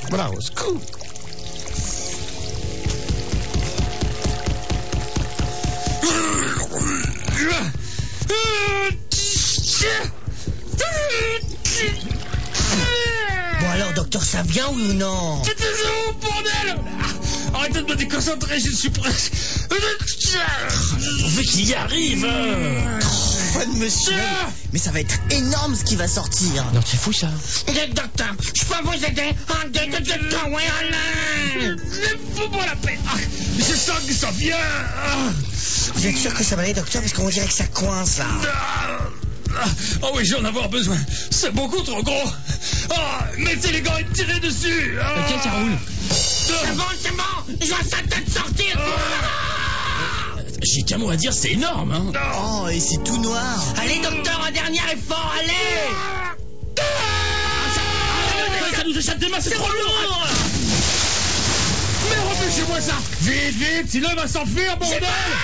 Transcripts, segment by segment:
Bravo, scoop. Bon alors, docteur, ça vient ou non? C'est toujours bordel. Arrêtez de me déconcentrer, je suis presque... On veut qu'il y arrive. Fun, monsieur. Mais ça va être énorme ce qui va sortir. Non, c'est fou ça. Docteur, je peux vous aider? Docteur, ouais, Alain. Fous-moi la paix. Je sens que ça vient. Vous êtes sûr que ça va aller, docteur? Parce qu'on dirait que ça coince, là. Oh oui, je vais en avoir besoin. C'est beaucoup trop gros. Mettez les gants et tirez dessus. Ok, ça roule. C'est bon. Je vois sa tête sortir. J'ai qu'un mot à dire, c'est énorme, hein. Oh, et c'est tout noir. Allez, docteur, un dernier effort, allez. Ça nous échappe des mains, c'est trop lourd. Mais repêchez-moi ça. Vite, sinon il va s'enfuir, bordel.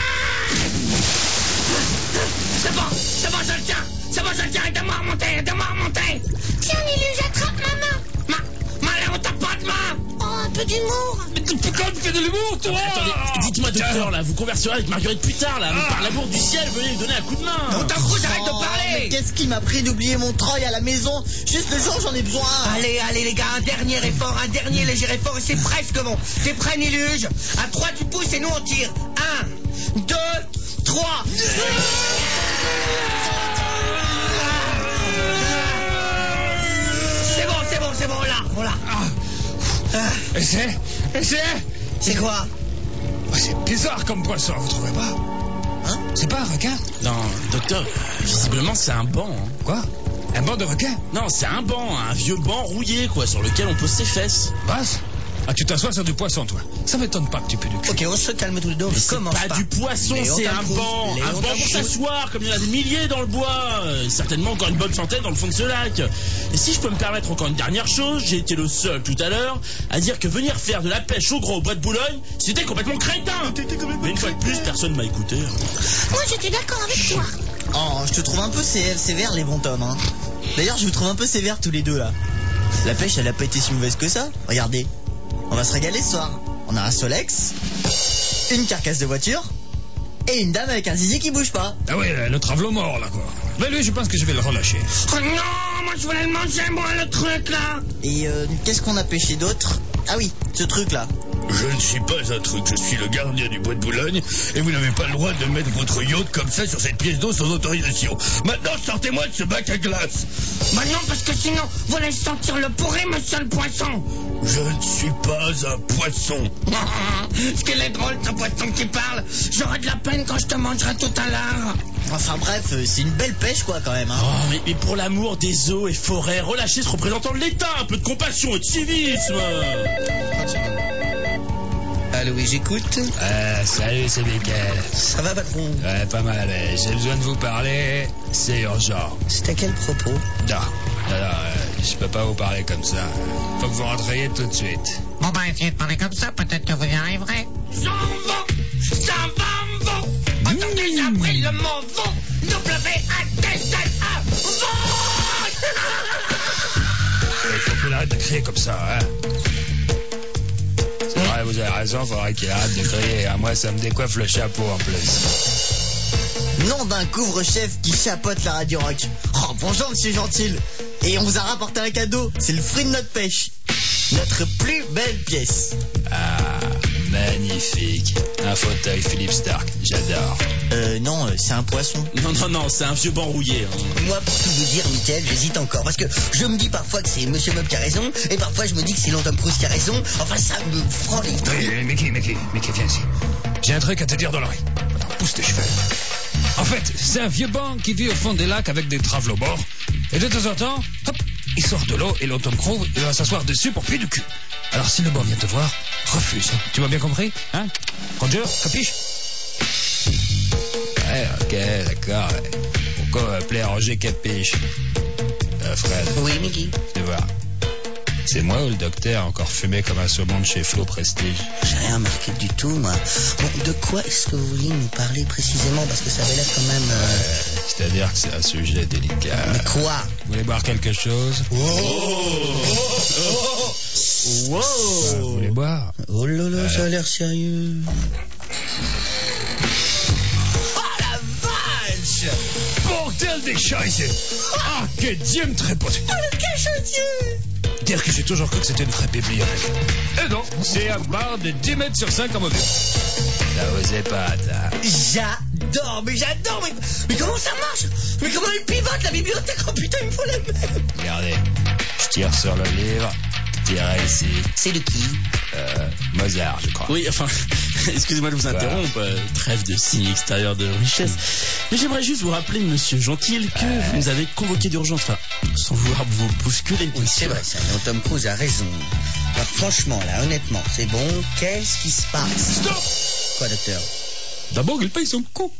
C'est bon, je le tiens. Aide-moi à monter. Tiens, Niluge, attrape ma main. Malin, on t'a pas de main. Oh, un peu d'humour. Mais pourquoi tu fais de l'humour, toi? Attendez, dites-moi, docteur, là, vous converserez avec Marguerite plus tard, là. Par l'amour du ciel, venez lui donner un coup de main. On t'en fout, arrête de parler. Mais qu'est-ce qui m'a pris d'oublier mon treuil à la maison? Juste le jour où j'en ai besoin. Allez, les gars, un dernier effort, un dernier léger effort, et c'est presque bon. T'es prêt, Niluge? À 3, tu pousses et nous on tire. 1, 2, 3. C'est bon, là. Essayez. C'est quoi? C'est bizarre comme poisson, vous trouvez pas? Hein? C'est pas un requin? Non, docteur, visiblement c'est un banc. Hein. Quoi? Un banc de requin? Non, c'est un banc, un vieux banc rouillé, quoi, sur lequel on pose ses fesses. Basse? Tu t'assois sur du poisson, toi. Ça m'étonne pas que tu pues du cul. Ok, on se calme tous les deux. Mais c'est pas du poisson, c'est un banc. Un banc pour s'asseoir, comme il y en a des milliers dans le bois. Certainement encore une bonne centaine dans le fond de ce lac. Et si je peux me permettre encore une dernière chose, j'ai été le seul tout à l'heure à dire que venir faire de la pêche au gros au bois de Boulogne, c'était complètement crétin. Mais une fois de plus, personne m'a écouté. Moi, j'étais d'accord avec toi. Oh, je te trouve un peu sévère, les bons tomes, hein. D'ailleurs, je vous trouve un peu sévère tous les deux, là. La pêche, elle a pas été si mauvaise que ça. Regardez. On va se régaler ce soir. On a un Solex, une carcasse de voiture et une dame avec un zizi qui bouge pas. Ah oui, le travelot mort, là, quoi. Mais lui, je pense que je vais le relâcher. Oh non, moi je voulais le manger, moi, le truc, là. Et qu'est-ce qu'on a pêché d'autre? Ah oui, ce truc-là. Je ne suis pas un truc, je suis le gardien du bois de Boulogne et vous n'avez pas le droit de mettre votre yacht comme ça sur cette pièce d'eau sans autorisation. Maintenant, sortez-moi de ce bac à glace. Bah non, parce que sinon, vous allez sentir le pourri, monsieur le poisson. Je ne suis pas un poisson. Ce qu'il est drôle, ce poisson qui parle. J'aurai de la peine quand je te mangerai tout à l'heure. Enfin bref, c'est une belle pêche, quoi, quand même, hein. Oh, mais pour l'amour des eaux et forêts, relâchez ce représentant de l'État, un peu de compassion et de civisme. Allô, oui, j'écoute. Salut, c'est Mickaël. Ça va, patron? Ouais, pas mal. J'ai besoin de vous parler. C'est urgent. C'est à quel propos? Non, je peux pas vous parler comme ça. Faut que vous rentriez tout de suite. Bon, bah, essayez de parler comme ça, peut-être que vous y arriverez. Ça va, attendez, j'ai appris le mot vont. W-A-T-Z-A. Il faut qu'il arrête de crier comme ça, hein. C'est vrai, vous avez raison, faudrait qu'il arrête de crier. Moi, ça me décoiffe le chapeau en plus. Nom d'un couvre-chef qui chapote la radio rock. Oh, bonjour, monsieur Gentil. Et on vous a rapporté un cadeau. C'est le fruit de notre pêche. Notre plus belle pièce. Ah, magnifique. Un fauteuil Philippe Stark, j'adore. Non, c'est un poisson. Non, c'est un vieux banc rouillé. Hein. Moi, pour tout vous dire, Mickaël, j'hésite encore. Parce que je me dis parfois que c'est Monsieur Bob qui a raison. Et parfois, je me dis que c'est Tom Cruise qui a raison. Enfin, ça me prend les... Oui, Mickey, viens ici. J'ai un truc à te dire dans l'oreille. Attends, pousse tes cheveux. En fait, c'est un vieux banc qui vit au fond des lacs avec des travelots bords. Et de temps en temps, hop, il sort de l'eau et Tom Cruise, il va s'asseoir dessus pour pied du cul. Alors si le banc vient te voir, refuse. Tu m'as bien compris, hein? Roger, capiche? Ouais, ok, d'accord. Pourquoi appeler Roger Capiche? Fred. Oui, Mickey. Tu vois. C'est moi ou le docteur encore fumé comme un saumon de chez Flo Prestige? J'ai rien remarqué du tout, moi. Bon, de quoi est-ce que vous vouliez nous parler précisément? Parce que ça avait l'air quand même... C'est-à-dire que c'est un sujet délicat. Mais quoi? Vous voulez boire quelque chose? Wow. Vous voulez boire? Oh là là, ça a l'air sérieux. Bordel des Scheiße! Ah, que Dieu me trépote! Oh, le cachetier! Dire que j'ai toujours cru que c'était une vraie bibliothèque. Et non, c'est un bar de 10 mètres sur 5 en mobile. Ça osait pas, ça. J'adore, mais comment ça marche? Mais comment il pivote la bibliothèque? Oh putain, il me faut la même. Regardez, je tire sur le livre, tirez ici. C'est de qui? Mozart, je crois. Oui, enfin, excusez-moi de vous interrompre, trêve de signes extérieurs de richesse. Mais j'aimerais juste vous rappeler, monsieur Gentil, que vous nous avez convoqué d'urgence, enfin, sans vouloir vous bousculer. Oui, c'est vrai, ça. Non, Tom Cruise a raison. Alors, franchement, là, honnêtement, c'est bon. Qu'est-ce qui se passe? Stop! Quoi, docteur? D'abord, il paye son coup.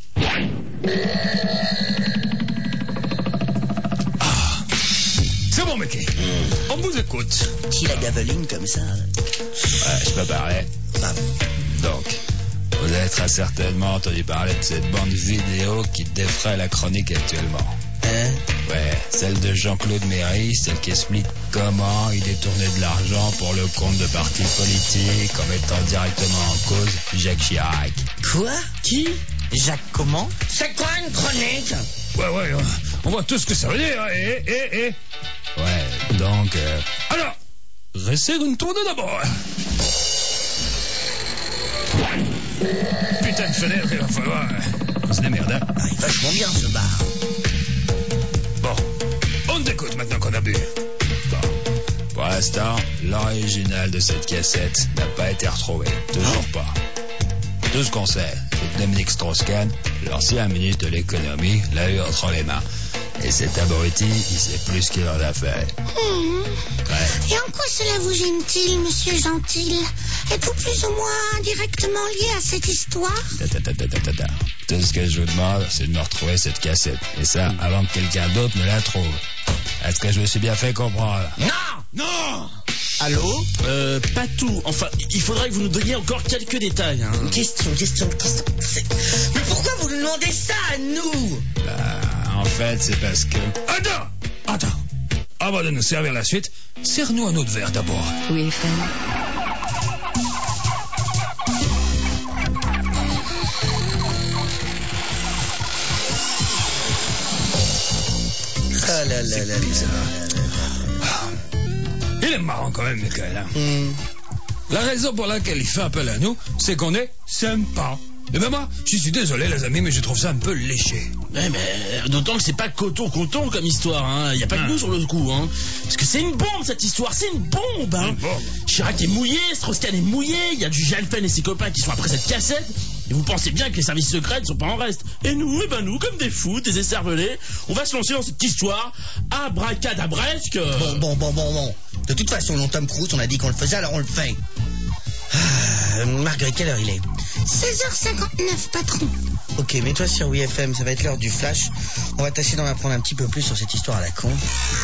C'est bon, mec. On vous écoute. Qui la gaveline comme ça? Ouais, je peux parler. Ah, Donc, vous avez très certainement entendu parler de cette bande vidéo qui défraie la chronique actuellement. hein? Ouais, celle de Jean-Claude Méry, celle qui explique comment il détournait de l'argent pour le compte de partis politiques en mettant directement en cause Jacques Chirac. Quoi? Qui? Jacques comment? C'est quoi une chronique? Ouais, on voit tout ce que ça veut dire. Ouais, donc... Alors, resserre une tournée d'abord. Putain de fenêtre, il va falloir qu'on se démerde, hein. Ah, il est vachement bien ce bar. Bon, on t'écoute maintenant qu'on a bu. Bon, pour l'instant, l'original de cette cassette n'a pas été retrouvé. Toujours pas. Tout ce qu'on sait, c'est que Dominique Strauss-Kahn, l'ancien ministre de l'économie, l'a eu entre les mains. Et cet abruti, il sait plus ce qu'il en a fait. Ouais. Et en quoi cela vous gêne-t-il, monsieur Gentil? Êtes-vous plus ou moins indirectement lié à cette histoire? Tout ce que je vous demande, c'est de me retrouver cette cassette. Et ça, avant que quelqu'un d'autre me la trouve. Est-ce que je me suis bien fait comprendre? Non! Allô? Pas tout. Enfin, il faudrait que vous nous donniez encore quelques détails. Hein. Question. Mais pourquoi vous nous demandez ça à nous? En fait, c'est parce que... Attends. Avant de nous servir la suite, serre-nous un autre verre d'abord. Oui, FM. Ah là là là Il est marrant quand même, Michael. Hein? La raison pour laquelle il fait appel à nous, c'est qu'on est sympa. Et ben moi, je suis désolé les amis, mais je trouve ça un peu léché. Ouais, mais d'autant que c'est pas coton comme histoire, hein. Y a pas que nous sur le coup, hein. Parce que c'est une bombe cette histoire, c'est une bombe, hein. Une bombe. Chirac est mouillé, Strauss-Kahn est mouillé, il y a du Jalpen et ses copains qui sont après cette cassette. Et vous pensez bien que les services secrets ne sont pas en reste. Et nous, comme des fous, des écervelés, on va se lancer dans cette histoire abracadabresque. Bon. De toute façon, non, Tom Cruise, on a dit qu'on le faisait, alors on le fait. Marguerite, quelle heure il est? 16h59, patron. Ok, mets-toi sur WFM, ça va être l'heure du flash. On va tâcher d'en apprendre un petit peu plus sur cette histoire à la con.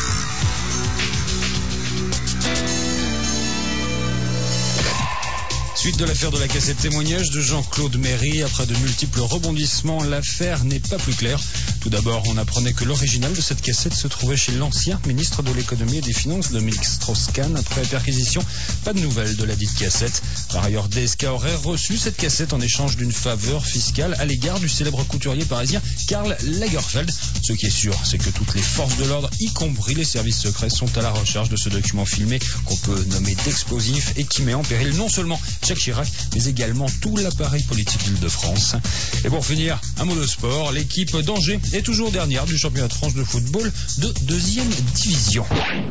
Suite de l'affaire de la cassette témoignage de Jean-Claude Méry, après de multiples rebondissements, l'affaire n'est pas plus claire. Tout d'abord, on apprenait que l'original de cette cassette se trouvait chez l'ancien ministre de l'économie et des finances, Dominique Strauss-Kahn. Après perquisition, pas de nouvelles de la dite cassette. Par ailleurs, DSK aurait reçu cette cassette en échange d'une faveur fiscale à l'égard du célèbre couturier parisien Karl Lagerfeld. Ce qui est sûr, c'est que toutes les forces de l'ordre, y compris les services secrets, sont à la recherche de ce document filmé qu'on peut nommer d'explosif et qui met en péril non seulement Jacques Chirac, mais également tout l'appareil politique d'Île-de-France. Et pour finir, un mot de sport. L'équipe d'Angers est toujours dernière du championnat de France de football de 2e division.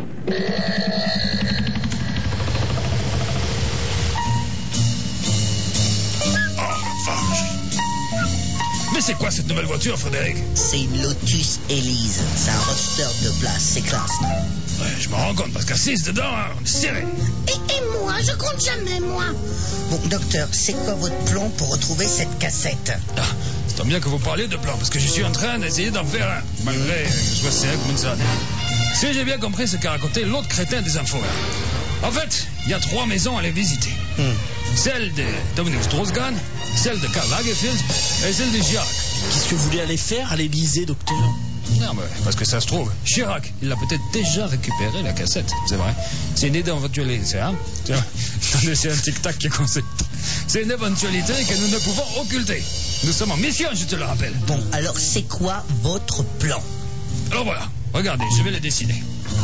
Mais c'est quoi cette nouvelle voiture, Frédéric? C'est une Lotus Elise. C'est un roadster de place, c'est classe, non? Ouais, je m'en rends compte, parce qu'à 6 dedans, hein, on est serré. Et moi, je compte jamais, moi. Bon, docteur, c'est quoi votre plan pour retrouver cette cassette? C'est tant bien que vous parliez de plan, parce que je suis en train d'essayer d'en faire un, malgré que je sois serré comme une sardine. Si j'ai bien compris ce qu'a raconté l'autre crétin des infos. En fait, il y a 3 maisons à les visiter. Celle de Dominique Strauss-Kahn, celle de Karl Lagerfeld et celle de Jacques. Qu'est-ce que vous voulez aller faire à l'Élysée, docteur? m'énerve, parce que ça se trouve, Chirac, il a peut-être déjà récupéré la cassette, c'est vrai. C'est une éventualité, hein. Attendez, c'est un tic-tac qui est concept. C'est une éventualité que nous ne pouvons occulter. Nous sommes en mission, je te le rappelle. Bon, alors c'est quoi votre plan? Alors voilà, regardez, je vais le dessiner.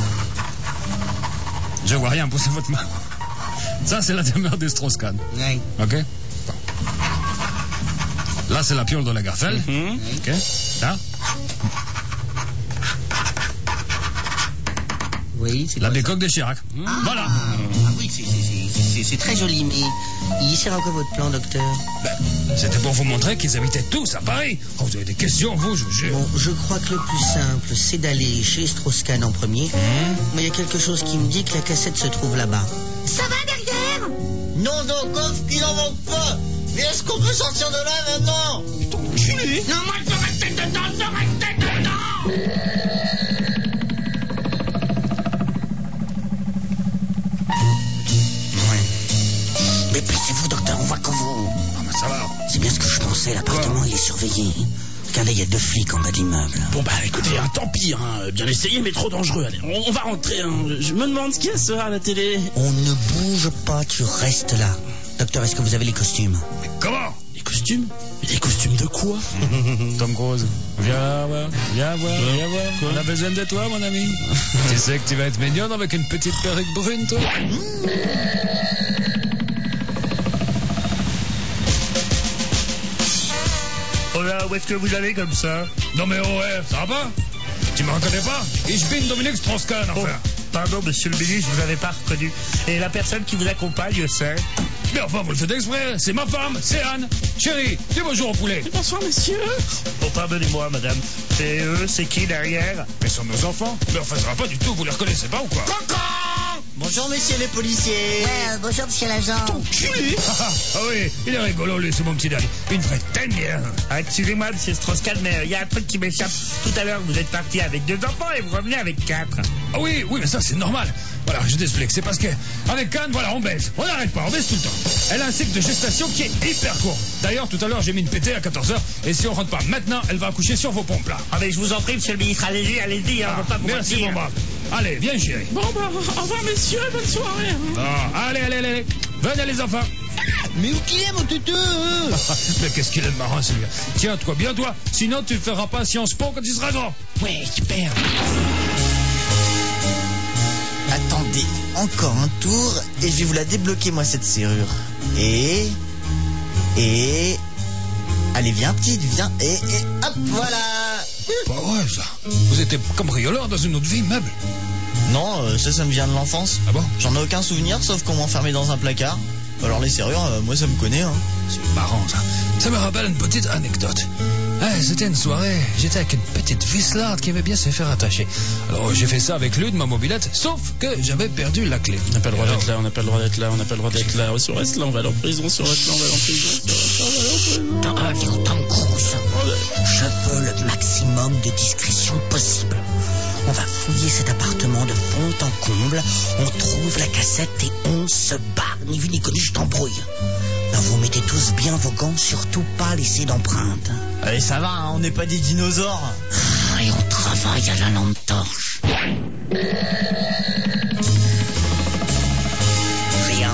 Je vois rien, poussez votre main. Ça, c'est la demeure de Strauss-Kahn. Oui. Ok. Bon. Là, c'est la piole de la Garfel. Ok. Là. Oui, c'est La quoi, décoque de Chirac. Voilà. Ah oui, c'est très joli, mais il sert à quoi votre plan, docteur? C'était pour vous montrer qu'ils habitaient tous à Paris. Oh, vous avez des questions, vous, je vous jure. Bon, je crois que le plus simple, c'est d'aller chez Strauss-Kahn en premier. Mais il y a quelque chose qui me dit que la cassette se trouve là-bas. Ça va derrière? Non, Goff, qu'il en manque pas. Mais est-ce qu'on peut sortir de là maintenant? Non, moi, je veux rester dedans, je veux rester dedans! Dépêchez-vous, docteur, on voit qu'en vous. Ah, mais ça va. C'est bien ce que je pensais, l'appartement, il est surveillé. Regardez, il y a 2 flics en bas de l'immeuble. Bon bah écoutez, tant pis, bien essayé mais trop dangereux. Allez, on va rentrer. Je me demande ce qu'il y a ce soir à la télé. On ne bouge pas, tu restes là. Docteur, est-ce que vous avez les costumes? Mais comment? Les costumes? Mais les costumes de quoi? Tom Cruise, viens voir. On a besoin de toi, mon ami. Tu sais que tu vas être mignonne avec une petite perruque brune, toi. Oh là, où est-ce que vous allez comme ça? Non mais ouais, ça va pas? Tu me reconnais pas? Ich bin Dominique Strauss-Kahn, enfin. Oh, pardon, monsieur le ministre, je vous avais pas reconnu. Et la personne qui vous accompagne, c'est? Mais enfin, vous le faites exprès, c'est ma femme, c'est Anne. Chérie, dis bonjour au poulet. Bonsoir messieurs. Oh, pardonnez-moi, madame. Et eux, c'est qui derrière? Mais ce sont nos enfants. Mais enfin, ça va pas du tout, vous les reconnaissez pas ou quoi? Bonjour, messieurs les policiers. Bonjour, monsieur l'agent. Ah oui, il est rigolo, lui, c'est mon petit Danny. Une vraie teigne. Ah, excusez-moi, monsieur Strauss-Kahn, mais il y a un truc qui m'échappe. Tout à l'heure, vous êtes parti avec 2 enfants et vous revenez avec 4. Ah oui, mais ça, c'est normal. Voilà, je t'explique. C'est parce que, avec Anne, voilà, on baise. On n'arrête pas, on baise tout le temps. Elle a un cycle de gestation qui est hyper court. D'ailleurs, tout à l'heure, j'ai mis une pétée à 14h. Et si on rentre pas maintenant, elle va accoucher sur vos pompes, là. Ah, mais je vous en prie, monsieur le ministre, allez-y, on va pas vous Merci, mentir. mon brave. Allez, viens, chérie. Bon bah au revoir messieurs, bonne soirée. Allez. Venez, les enfants. Mais où qu'il est, mon tutu? Mais qu'est-ce qu'il est marrant, celui-là. Tiens-toi bien, toi. Sinon, tu ne feras pas Sciences Po quand tu seras grand. Ouais, super. Attendez, encore un tour et je vais vous la débloquer, moi, cette serrure. Et... Allez, viens, petite, viens. Et hop, voilà. Pas vrai, ça. Vous étiez cambrioleur dans une autre vie, meuble. Non, ça me vient de l'enfance. Ah bon? J'en ai aucun souvenir, sauf qu'on m'enfermait dans un placard. Alors les serrures, moi ça me connaît, hein. C'est marrant, ça. Ça me rappelle une petite anecdote. C'était une soirée, j'étais avec une petite vislarde qui aimait bien se faire attacher. Alors j'ai fait ça avec l'une de ma mobilette, sauf que j'avais perdu la clé. On n'a pas le droit d'être là, on n'a pas le droit d'être là. Si on reste là, on va aller en prison. Si on reste là, on va aller en prison. Tom Cruise, je veux le maximum de discrétion possible. On va fouiller cet appartement de fond en comble, on trouve la cassette et on se barre. Ni vu ni connu, je t'embrouille. Là, vous mettez tous bien vos gants, surtout pas laisser d'empreinte. Allez, ça va, hein, on n'est pas des dinosaures. Et on travaille à la lampe torche. Rien.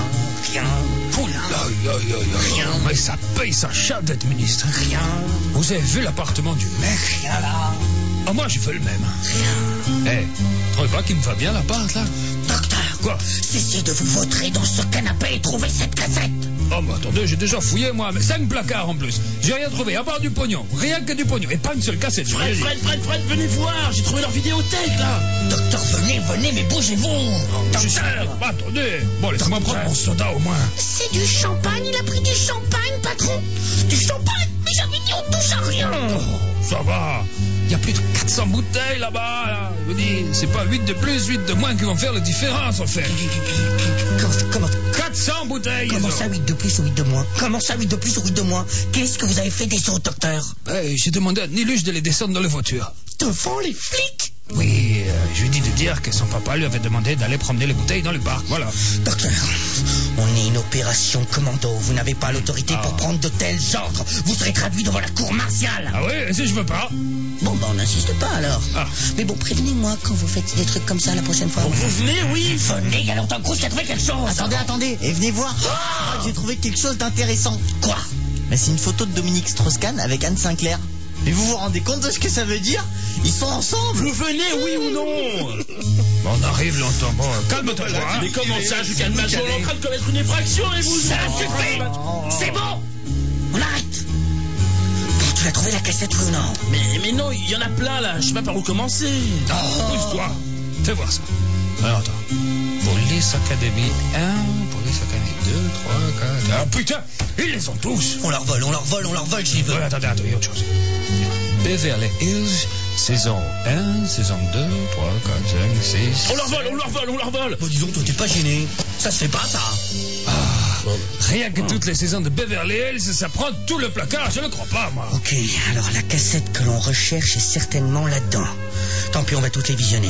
Rien. Mais ça paye sa chatte d'être ministre. Rien. Vous avez vu l'appartement du mec? Rien là. Ah, moi, j'ai fait le même. Rien. Trouvez pas qu'il me va bien l'appart, là? Docteur, Quoi? cessez de vous vautrer dans ce canapé et trouvez cette cassette. Oh, mais attendez, j'ai déjà fouillé, moi, mais 5 placards en plus. J'ai rien trouvé, à part du pognon. Rien que du pognon. Et pas une seule cassette. Fred, venez voir, j'ai trouvé leur vidéothèque là. Docteur, venez, mais bougez-vous. Docteur. Attendez. Bon, laissez-moi prendre mon soda au moins. C'est du champagne, il a pris du champagne, patron. Du champagne. Mais j'avais dit on touche à rien. Ça va. Il y a plus de 400 bouteilles là-bas. Là. Je vous dis, c'est pas 8 de plus, 8 de moins qui vont faire la différence, en fait. Comment 400 bouteilles. Comment ça, 8 de plus ou 8 de moins? Comment ça, 8 de plus ou 8 de moins? Qu'est-ce que vous avez fait des autres, docteur? J'ai demandé à Niluche de les descendre dans la voiture. Devant les flics? Oui, je lui ai dit de dire que son papa lui avait demandé d'aller promener les bouteilles dans le parc, voilà. Docteur, on est une opération commando. Vous n'avez pas l'autorité pour prendre de tels ordres. Vous serez traduit devant la cour martiale. Ah oui, et si je veux pas? Bon, bah on n'insiste pas alors. Ah. Mais bon, prévenez-moi quand vous faites des trucs comme ça la prochaine fois. Bon, vous venez, oui. Venez, il y a longtemps que Cruz qui a trouvé quelque chose. Attendez, et venez voir. J'ai trouvé quelque chose d'intéressant. Quoi? Mais c'est une photo de Dominique Strauss-Kahn avec Anne Sinclair. Mais vous vous rendez compte de ce que ça veut dire? Ils sont ensemble. Vous venez, oui ou non? On arrive longtemps. Bon, calme-toi, hein. Mais comment ça, je calme ma joue, on est en train de commettre une effraction et vous... Ça suffit. C'est bon. On arrête. Bon, tu as trouvé la cassette, oui ou non? Mais non, il y en a plein là, je sais pas par où commencer. Pousse-toi. Fais voir ça. Alors, attends. Police Academy 1, Police Academy 2, 3, 4... Ah, putain, ils les ont tous. On leur vole, j'y veux. Ouais, attendez, il y a autre chose. Beverly Hills, saison 1, saison 2, 3, 4, 5, 6... On leur vole. Bon, disons, toi, t'es pas gêné. Ça se fait pas, ça. Rien que toutes les saisons de Beverly Hills, ça prend tout le placard, je ne crois pas, moi. Ok, alors la cassette que l'on recherche est certainement là-dedans. Tant pis, on va toutes les visionner.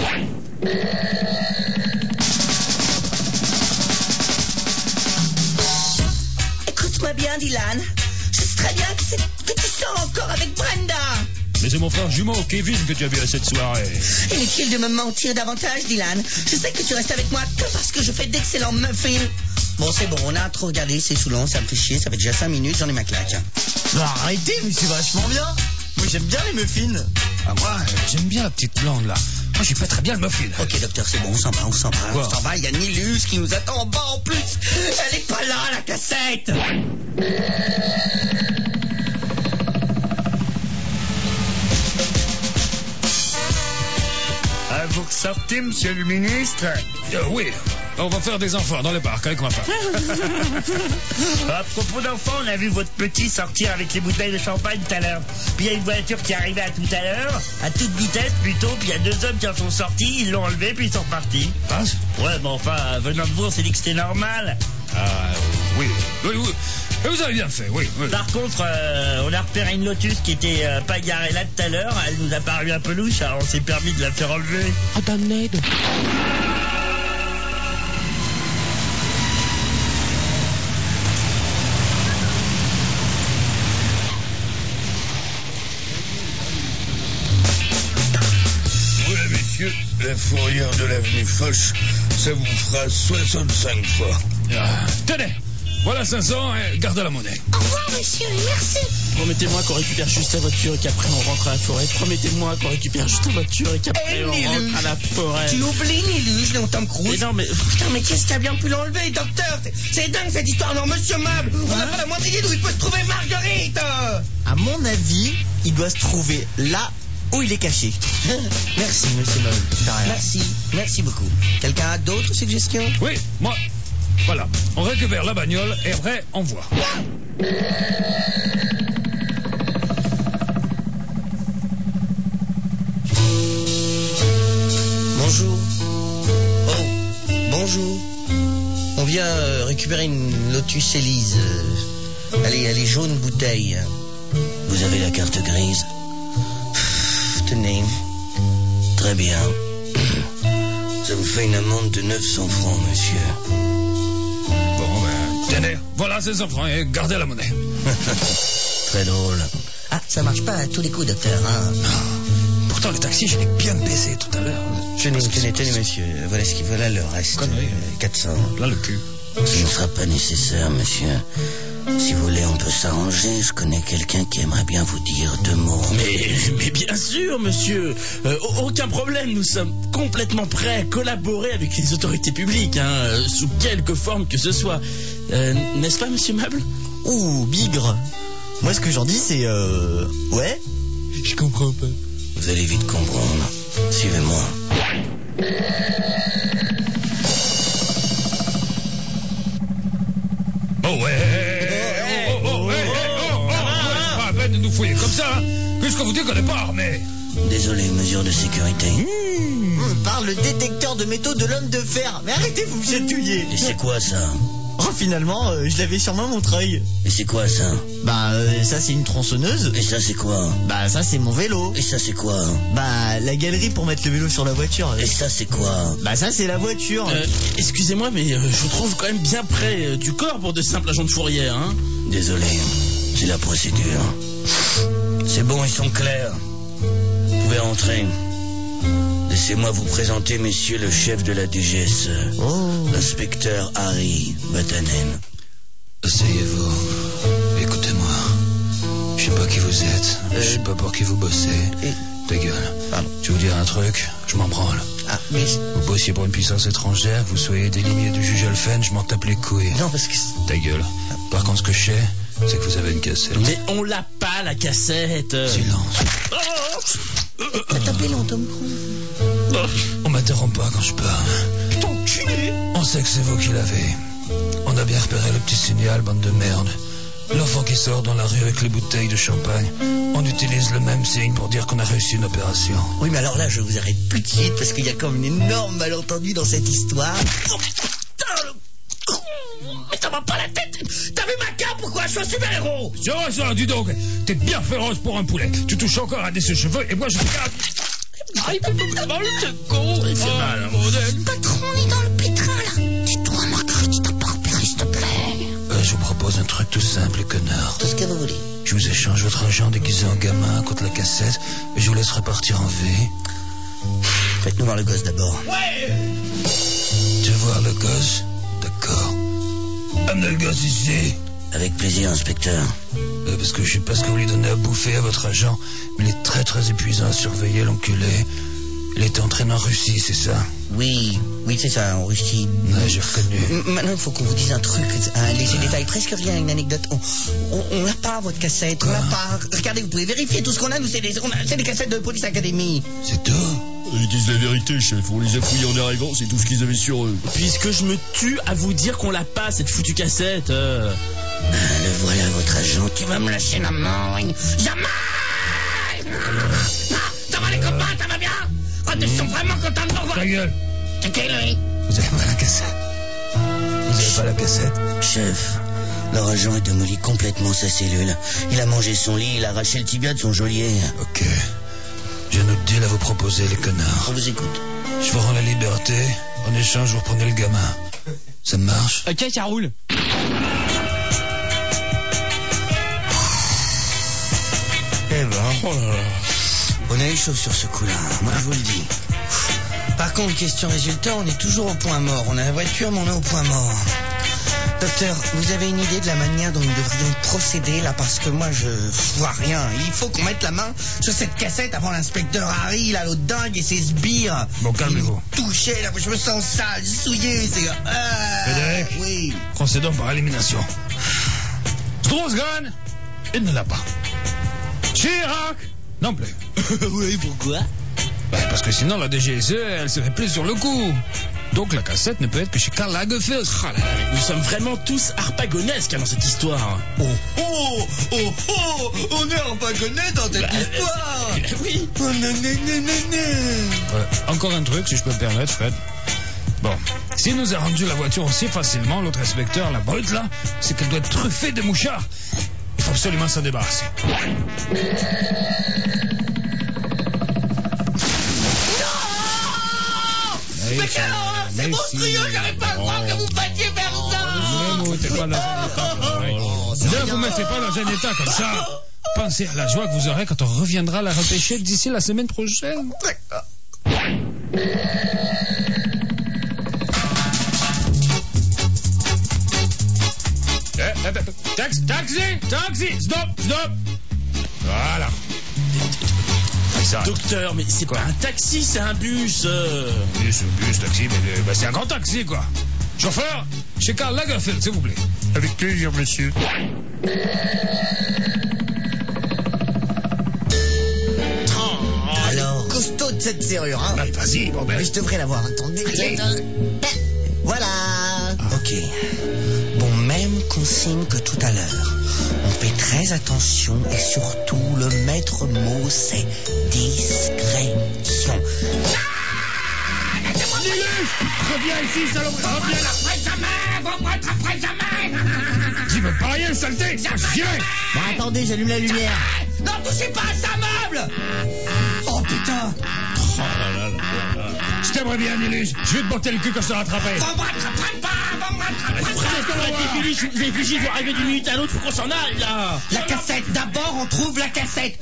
Écoute-moi bien, Dylan. Je sais très bien que tu sors encore avec Brenda. Mais c'est mon frère jumeau, Kevin, que tu as vu à cette soirée. Inutile de me mentir davantage, Dylan. Je sais que tu restes avec moi que parce que je fais d'excellents muffins. Bon, c'est bon, on a trop regardé, c'est saoulant, ça me fait chier, ça fait déjà 5 minutes, j'en ai ma claque. Bah, arrêtez, mais c'est vachement bien. Moi j'aime bien les muffins. Ah, moi, j'aime bien la petite blonde, là. Moi, j'y fais très bien le muffin. Ok, docteur, c'est bon, on s'en va. Quoi? On s'en va, il y a Nilus qui nous attend en bas en plus. Elle est pas là, la cassette. Vous sortez, monsieur le ministre? Oui, on va faire des enfants dans le parc avec ma femme. À propos d'enfants, on a vu votre petit sortir avec les bouteilles de champagne tout à l'heure. Puis il y a une voiture qui est arrivée à tout à l'heure, à toute vitesse plutôt, puis il y a 2 hommes qui en sont sortis, ils l'ont enlevé, puis ils sont repartis. Ah, Ouais, mais enfin, venant de vous, on s'est dit que c'était normal. oui. Et vous avez bien fait, oui. Par contre, on a repéré une Lotus qui était pas garée là tout à l'heure, elle nous a paru un peu louche, alors on s'est permis de la faire enlever. Ah, damned. Ouais, messieurs, la fourrière de l'avenue Foch, ça vous fera 65 fois. Tenez, voilà 500 et gardez la monnaie. Au revoir, monsieur, et merci. Promettez-moi qu'on récupère juste la voiture et qu'après on rentre à la forêt. Promettez-moi qu'on récupère juste la voiture et qu'après on rentre à la forêt. Tu oublies Nilus, Léon Tom Cruise. Mais non, mais... Putain, mais qu'est-ce qui a bien pu l'enlever, docteur? C'est dingue cette histoire, non, monsieur Mable. On n'a pas la moindre idée d'où il peut se trouver Marguerite. À mon avis, il doit se trouver là où il est caché. Merci, monsieur Mole. De rien. Merci beaucoup. Quelqu'un a d'autres suggestions? Oui, moi. Voilà, on récupère la bagnole et après, on voit. Bonjour. Oh, bonjour. On vient récupérer une Lotus Elise. Elle est jaune bouteille. Vous avez la carte grise? Tenez. Très bien. Ça vous fait une amende de 900 francs, monsieur. Bon, tenez, voilà 500 francs et gardez la monnaie. Très drôle. Ah, ça marche pas à tous les coups, docteur, hein? Pourtant, le taxi, je l'ai bien baisé tout à l'heure. Tenez, monsieur. Voilà le reste. Connerie. 400. Là, le cul. Ce ne sera pas nécessaire, monsieur. Si vous voulez, on peut s'arranger. Je connais quelqu'un qui aimerait bien vous dire 2 mots. Mais bien sûr, monsieur. Aucun problème. Nous sommes complètement prêts à collaborer avec les autorités publiques, hein, sous quelque forme que ce soit. N'est-ce pas, monsieur Mable? Ouh, bigre. Moi, ce que j'en dis, c'est ouais. Je comprends pas. Vous allez vite comprendre. Suivez-moi. Pas la peine de nous fouiller comme ça, hein, puisque vous dites qu'on n'est pas armé. Désolé, mesure de sécurité. Par le détecteur de métaux de l'homme de fer. Mais arrêtez, vous me chatouillez. Et c'est quoi ça? Oh, finalement, je l'avais sur mon Montreuil. Et c'est quoi ça? Bah, ça c'est une tronçonneuse. Et ça c'est quoi? Bah, ça c'est mon vélo. Et ça c'est quoi? Bah, la galerie pour mettre le vélo sur la voiture. Et ça c'est quoi? Bah, ça c'est la voiture. Excusez-moi, mais je vous trouve quand même bien près du corps pour de simples agents de fourrière, hein. Désolé, c'est la procédure. C'est bon, ils sont clairs. pouvez entrer. Laissez-moi vous présenter, messieurs, le chef de la DGSE, l'inspecteur Harry Vatanen. Asseyez-vous. Écoutez-moi. Je sais pas qui vous êtes. Je sais pas pour qui vous bossez. Ta gueule. Pardon. Je vais vous dire un truc, je m'en branle. Ah, mais... Vous bossiez pour une puissance étrangère, vous soyez des lignées du juge Alphen, je m'en tape les couilles. Non, parce que... Ta gueule. Par contre, ce que je sais, c'est que vous avez une cassette. Mais on l'a pas, la cassette. Silence. T'as tapé l'en Tom Cruise. On m'interrompt pas quand je parle. On sait que c'est vous qui l'avez. On a bien repéré le petit signal, bande de merde. L'enfant qui sort dans la rue avec les bouteilles de champagne. On utilise le même signe pour dire qu'on a réussi une opération. Oui, mais alors là, je vous arrête plus de suite parce qu'il y a comme une énorme malentendu dans cette histoire. Oh putain, le con. Mais ça va pas la tête. T'as vu ma cape ou quoi? Je suis un super-héros. C'est ça, dis donc. T'es bien féroce pour un poulet. Tu touches encore à des cheveux et moi je te garde. Aïe, mal, ce con. Il fait mal, hein. Patron, on est dans le pétrin, là. Dis-toi, Marguerite, t'as pas repéré, s'il te plaît. Je vous propose un truc tout simple, les connards. Tout ce que vous voulez. Je vous échange votre agent déguisé en gamin contre la cassette et je vous laisse repartir en vie. Faites-nous voir le gosse d'abord. Tu veux voir le gosse? D'accord. Amenez le gosse ici. Avec plaisir, inspecteur. Parce que je sais pas ce que vous lui donnez à bouffer à votre agent, mais il est très très épuisant à surveiller, l'enculé. Il était entraîné en Russie, c'est ça? Oui, c'est ça, en Russie. Ouais, j'ai reconnu. Maintenant, il faut qu'on vous dise un truc, un léger détail, presque rien, une anecdote. On n'a pas votre cassette, on l'a pas. Regardez, vous pouvez vérifier tout ce qu'on a, nous, c'est des cassettes de Police Academy. C'est tout? Ils disent la vérité, chef. On les a fouillés en arrivant, c'est tout ce qu'ils avaient sur eux. Puisque je me tue à vous dire qu'on l'a pas, cette foutue cassette. Le voilà, votre agent. Tu vas me lâcher la main, oui. Jamais. Non, ça va les copains, ça va bien? Oh, ils sont vraiment contents de nous voir. Ta gueule. C'est qui, lui? Vous avez pas la cassette? Vous avez pas la cassette? Chef, leur agent a démoli complètement sa cellule. Il a mangé son lit, il a arraché le tibia de son geôlier. Ok. J'ai un autre deal à vous proposer, les connards. On vous écoute. Je vous rends la liberté. En échange, vous reprenez le gamin. Ça marche? Ok, ça roule. Eh ben, oh là là. On a eu chaud sur ce coup-là, moi je vous le dis. Par contre, question résultat, on est toujours au point mort. On a la voiture, mais on est au point mort. Docteur, vous avez une idée de la manière dont nous devrions procéder là? Parce que moi je vois rien. Il faut qu'on mette la main sur cette cassette avant l'inspecteur Harry, là, l'autre dingue et ses sbires. Bon, calmez-vous. Touché, là, je me sens sale, souillé, c'est... Frédéric, oui. procédons par élimination. Strauss-Kahn, il ne l'a pas. Chirac, non plus. Oui, pourquoi? Parce que sinon la DGSE, elle serait plus sur le coup. Donc la cassette ne peut être que chez Karl Lagerfeld. Oh là là, nous sommes vraiment tous harpagonesques dans cette histoire. Oh, on est harpagonais dans cette histoire. Oui. Oh, Encore un truc, si je peux me permettre, Fred. Bon, s'il nous a rendu la voiture aussi facilement, l'autre inspecteur, la brute là, c'est qu'elle doit être truffée de mouchards. Il faut absolument s'en débarrasser. Mais quelle horreur! C'est monstrueux! J'arrive pas à croire que vous fassiez faire ça! Ne vous mettez pas dans un état. Ne vous mettez pas dans un état comme ça. Pensez à la joie que vous aurez quand on reviendra la repêcher d'ici la semaine prochaine. Taxi, stop. Voilà. Docteur, mais c'est pas un taxi, c'est un bus. Bus, taxi, mais c'est un grand taxi, quoi. Chauffeur, chez Karl Lagerfeld, s'il vous plaît. Avec plaisir, monsieur. Alors, costaud de cette serrure, hein? Allez, vas-y, bon ben. Mais je devrais l'avoir, attendez. Voilà. Ok. Bon, même consigne que tout à l'heure. On fait très attention et surtout le maître mot c'est discrétion. Reviens ici, saloperie, reviens là. Vous m'attraperez jamais. J'y veux pas rien, saleté. Chien. Bon, attendez, j'allume la lumière. Non, touchez pas à ça, meuble. Oh putain. Oh là là là là. t'aimerais bien, Nilus. Je vais te botter le cul quand je te rattraperai. Vous me rattraperez pas, vous me rattraperez pas. Je réfléchis, je dois arriver d'une minute à l'autre, faut qu'on s'en aille, là. La cassette, d'abord on trouve la cassette.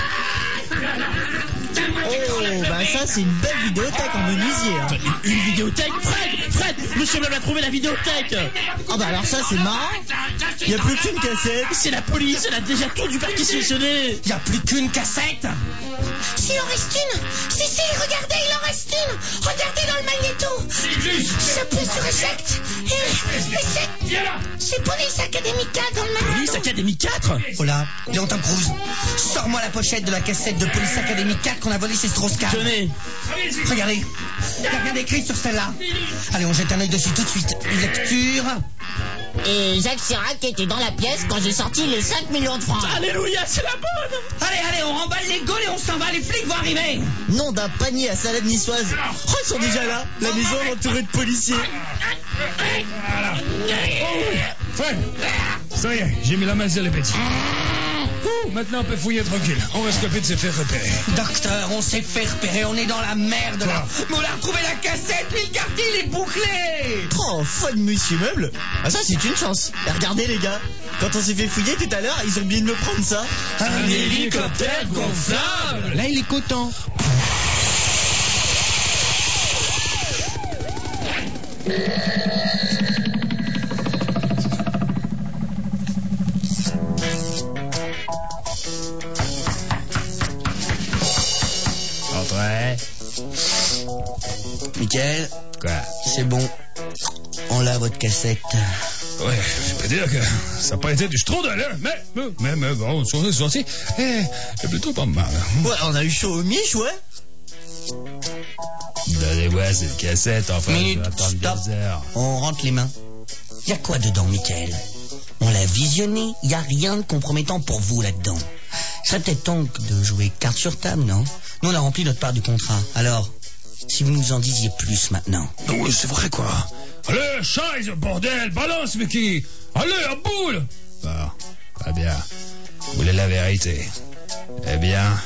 Oh, bah ça, c'est une belle vidéothèque en menuisier. Hein. Une vidéothèque? Fred, monsieur Blum a trouvé la vidéothèque. Ah bah alors ça, c'est marrant. Il n'y a plus qu'une cassette. C'est la police, elle a déjà tout du perquisitionné. Y a plus qu'une cassette. S'il en reste une. Si, regardez, il en reste une. Regardez dans le magnéto. J'appuie sur éjecte. Et c'est Police Academy 4 dans le magnéto. Police Academy 4? Oh là, Léon Tom Cruise, sors-moi la pochette de la cassette de Police Academy 4 qu'on a volée chez Strauss-Kahn. Tenez. Regardez, y a rien d'écrit sur celle-là. Allez, on jette un œil dessus tout de suite. Lecture. Et Jacques Chirac était dans la pièce quand j'ai sorti les 5 millions de francs. Alléluia, c'est la bonne. Allez, on remballe les gaules et on s'en va, les flics vont arriver. Nom d'un panier à salade niçoise. Oh, ils sont déjà là. La maison est entourée de policiers. Fred, ça y est, j'ai mis la main sur les petits. Maintenant on peut fouiller tranquille. On va s'occuper de se faire repérer. Docteur, on s'est fait repérer, on est dans la merde là. Mais on a retrouvé la cassette, mais le quartier il est bouclé. Oh, fun Monsieur Meuble. Ah ça, c'est une chance. Et regardez les gars, quand on s'est fait fouiller tout à l'heure, ils ont bien de me prendre ça. Un hélicoptère gonflable. Là, il est content. Entrez. Michael, Quoi? c'est bon. On l'a votre cassette. Ouais, je peux dire que ça n'a pas été du strudel, hein, mais bon, on est sorti. C'est plutôt pas mal. Ouais, on a eu chaud au mich, ouais. Donnez-moi cette cassette, enfin, je Minute, vais attendre stop. 2 heures. On rentre les mains. Y a quoi dedans, Michael? On l'a visionné, y a rien de compromettant pour vous là-dedans. Serait peut-être temps de jouer carte sur table, non? Nous, on a rempli notre part du contrat. Alors, si vous nous en disiez plus maintenant. Oui, c'est vrai, quoi. Allez, chaise, bordel, balance, Mickey. Allez, à boule. Bon, très bien. Vous voulez la vérité? Eh bien...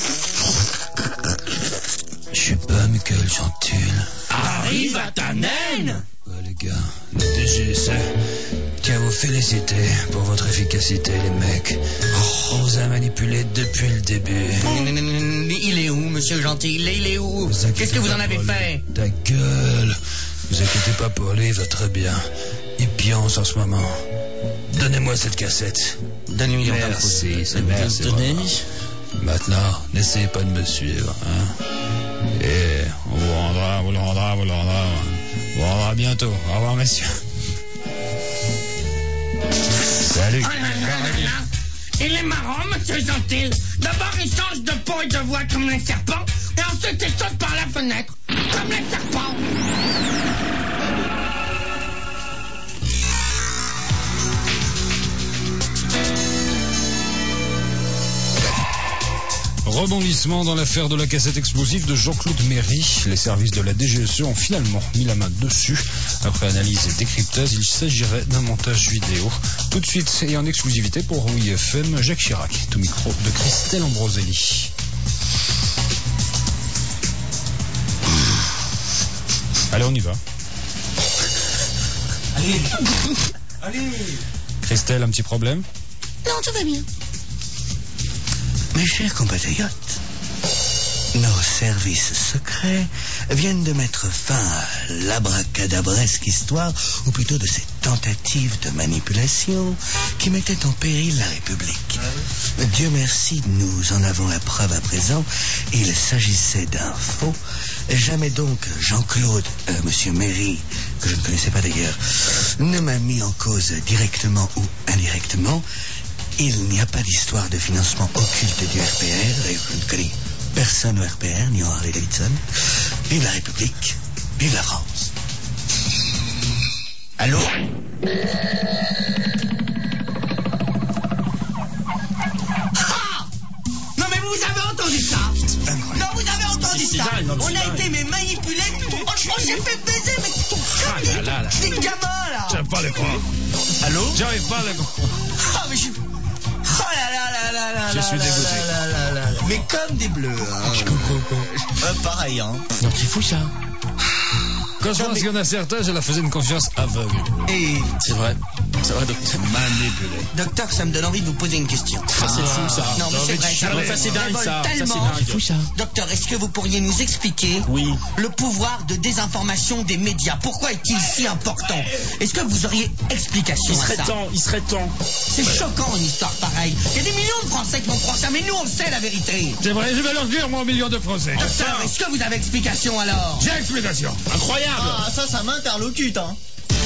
Je suis pas Michael Gentile. Arrive à ta naine. Ouais, les gars, le DGSE tient à vous féliciter pour votre efficacité, les mecs. On vous a manipulé depuis le début. Il est où, monsieur Gentil? Il est où? Vous inquiétez Qu'est-ce que vous pas en avez pour lui. fait? Ta gueule. Vous inquiétez pas pour lui, il va très bien. Il pionce en ce moment. Donnez-moi cette cassette. Donnez-lui Merci, c'est merci. vraiment. Maintenant, n'essayez pas de me suivre, hein. Et on vous le rendra bientôt. Au revoir, messieurs. Salut. Il est marrant, monsieur Gentil. D'abord, il change de peau et de voix comme les serpents, et ensuite il saute par la fenêtre, comme les serpents. Rebondissement dans l'affaire de la cassette explosive de Jean-Claude Méry. Les services de la DGSE ont finalement mis la main dessus. Après analyse et décryptage, il s'agirait d'un montage vidéo. Tout de suite et en exclusivité pour WIFM, Jacques Chirac, tout micro de Christelle Ambroselli. Allez, on y va. Allez. Christelle, un petit problème? Non, tout va bien. Mes chers compatriotes, nos services secrets viennent de mettre fin à l'abracadabresque histoire, ou plutôt de cette tentative de manipulation qui mettait en péril la République. Dieu merci, nous en avons la preuve à présent. Il s'agissait d'un faux. Jamais donc Jean-Claude, monsieur Méry, que je ne connaissais pas d'ailleurs, ne m'a mis en cause directement ou indirectement. Il n'y a pas d'histoire de financement occulte du RPR. D'ailleurs, je ne connais personne au RPR, ni en Harley Davidson. Vive la République, vive la France. Allô? Non mais vous avez entendu ça? Non, vous avez entendu ça? On a été manipulés. On s'est fait baiser, mais ces gamins là. J'arrive pas à le croire. Allô? J'arrive pas à le croire. Ah mais je... Oh là. Je suis dégoûté. Mais comme des bleus, hein. Je comprends pas. Pareil, hein. Non, c'est fou ça. Quand je pense qu'il y en a certains, je la faisais une confiance aveugle. Et C'est vrai, docteur. Manipulé. docteur, ça me donne envie de vous poser une question. Ça, c'est fou, ça. Non, mais c'est vrai, ça me Ça, c'est dingue, révolte ça. Ça, c'est tellement. dingue. C'est fou, ça. Docteur, est-ce que vous pourriez nous expliquer Oui. le pouvoir de désinformation des médias? Pourquoi est-il si important? Est-ce que vous auriez explication Il à ça? serait temps. C'est choquant une histoire pareille. Il y a des millions de Français qui vont croire ça, mais nous on sait la vérité. C'est vrai, je vais leur dire, moi, 1 million de Français. Docteur, est-ce que vous avez explication alors? J'ai explication. Incroyable. Ah, ça m'interlocute, hein.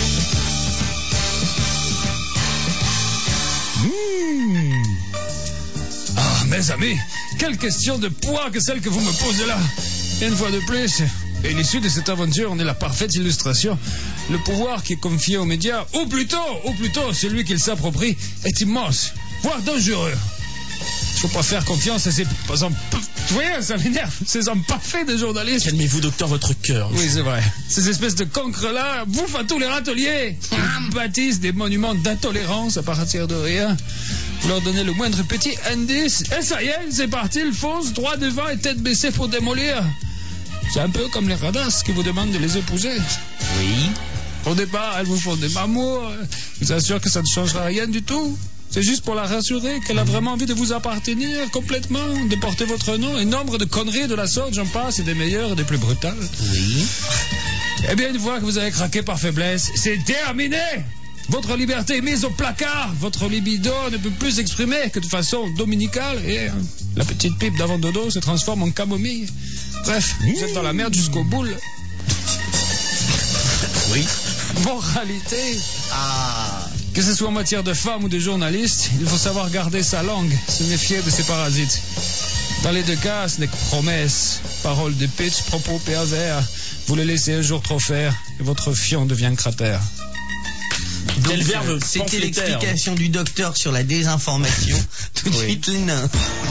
Ah, mes amis, quelle question de poids que celle que vous me posez là. Et une fois de plus, et l'issue de cette aventure en est la parfaite illustration. Le pouvoir qui est confié aux médias, ou plutôt, celui qu'ils s'approprient, est immense, voire dangereux. Il ne faut pas faire confiance à ces... Vous voyez, ça m'énerve, ces hommes parfaits de journalistes. Calmez-vous, docteur, votre cœur. Oui, c'est vrai. Ces espèces de cancres-là bouffent à tous les râteliers. Ils bâtissent des monuments d'intolérance à partir de rien. Vous leur donnez le moindre petit indice, et ça y est, c'est parti, ils foncent droit devant et tête baissée pour démolir. C'est un peu comme les radasses qui vous demandent de les épouser. Oui. Au départ, elles vous font des mamours. Je vous assure que ça ne changera rien du tout. C'est juste pour la rassurer qu'elle a vraiment envie de vous appartenir complètement, de porter votre nom. Et nombre de conneries de la sorte, j'en passe, et des meilleures et des plus brutales. Oui. Eh bien, une fois que vous avez craqué par faiblesse, c'est terminé. Votre liberté est mise au placard. Votre libido ne peut plus s'exprimer que de façon dominicale. Et la petite pipe d'avant dodo se transforme en camomille. Bref, vous êtes dans la merde jusqu'au boule. Oui. Moralité. Ah. Que ce soit en matière de femme ou de journaliste, il faut savoir garder sa langue, se méfier de ses parasites. Dans les deux cas, ce n'est que promesse, parole de pitch, propos pervers. Vous le laissez un jour trop faire et votre fion devient cratère. Donc, Quel verbe c'était pamphlétaire. l'explication du docteur sur la désinformation. Tout de suite, les nains.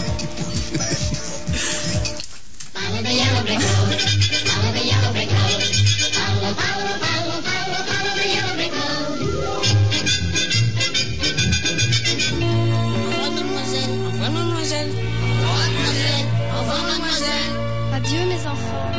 Follow the yellow brick road. Follow the yellow brick road. Follow, follow, follow, follow, follow the yellow brick road. Au revoir, mademoiselle. Au revoir, mademoiselle. Au revoir, mademoiselle. Au revoir, mademoiselle. Adieu, mes enfants.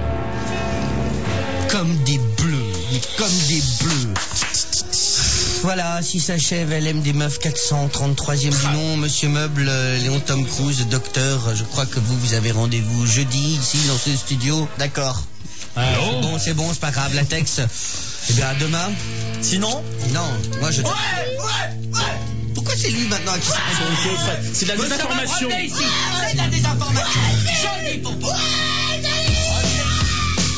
Comme des bleus, mais comme des bleus. Voilà, ainsi s'achève LM des Meufs 433e du nom. Monsieur Meuble, Léon Tom Cruise, docteur, je crois que vous avez rendez-vous jeudi ici dans ce studio. D'accord. C'est bon, c'est pas grave, latex. Eh bien, à demain. Sinon? Non, moi je... Ouais. Pourquoi c'est lui maintenant qui s'arrête? C'est de la désinformation. C'est de la désinformation. J'en ai pour toi.